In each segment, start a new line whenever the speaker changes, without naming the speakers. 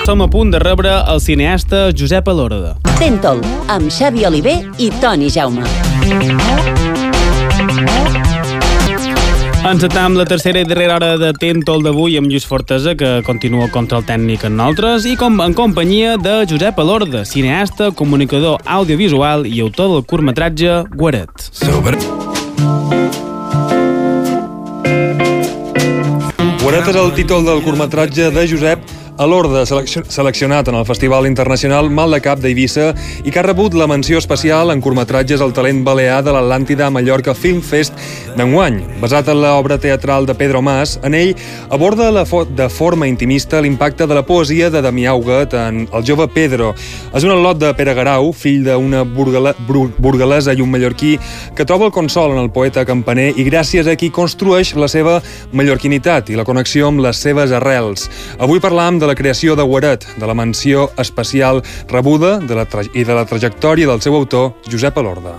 som a punt de rebre el cineasta Josep Elorda.
Tentol, amb Xavi Oliver i Toni Jaume.
Encetam la tercera i darrera hora de Tentol d'avui amb Lluís Fortesa, que continua contra el tècnic en nosaltres, i en companyia de Josep Elorda, cineasta, comunicador audiovisual i autor del curtmetratge Guaret.
Guaret és el títol del curtmetratge de Josep Elorda, seleccionat en el Festival Internacional Maldecap d'Eivissa i que ha rebut la menció especial en curtmetratges al talent balear de l'Atlàntida Mallorca Film Fest d'enguany. Basat en l'obra teatral de Pedro Mas, en ell aborda de forma intimista l'impacte de la poesia de Damià Huguet en el jove Pedro. És un al·lot de Pere Garau, fill d'una burgalesa i un mallorquí, que troba el consol en el poeta campaner i gràcies a qui construeix la seva mallorquinitat i la connexió amb les seves arrels. Avui parlam de la creació de Guaret, de la menció especial rebuda i de la trajectòria del seu autor, Josep Elorda.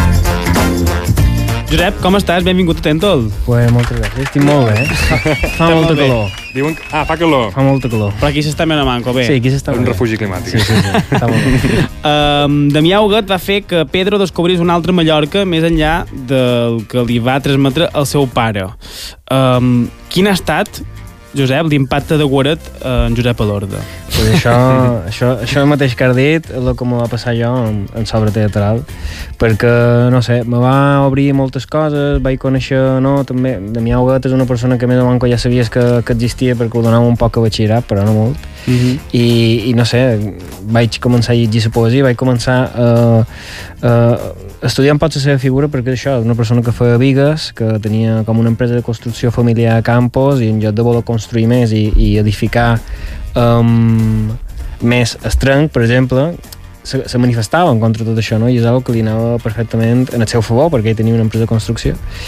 Josep, com estàs? Benvingut a Tentol.
Pues moltes gràcies, estic molt bé. Fa molta calor.
Diuen que... fa calor.
Fa molta calor.
Però aquí s'està més a manco, bé.
Sí, aquí s'està
un refugi climàtic.
Sí, està molt bé.
Damià Huguet va fer que Pedro descobrís una altra Mallorca més enllà del que li va transmetre el seu pare. Quin ha estat, Josep, l'impacte de Guaret en Josep Elorda?
Pues això mateix que has dit és el que me va passar jo en l'obra teatral, perquè, no sé, me va obrir moltes coses, vaig conèixer, també, Damià Huguet és una persona que més o menys ja sabies que existia perquè ho donava un poc a batxillerat, però no molt, i no sé, vaig començar a llegir la poesia, vaig començar a estudiar un poc la seva figura, perquè això, és una persona que feia bigues, que tenia com una empresa de construcció familiar a Campos, i en lloc de voler construir més i edificar més estrenc, per exemple, se manifestava en contra de tot això, no? I és una que li anava perfectament en el seu favor, perquè ell tenia una empresa de construcció,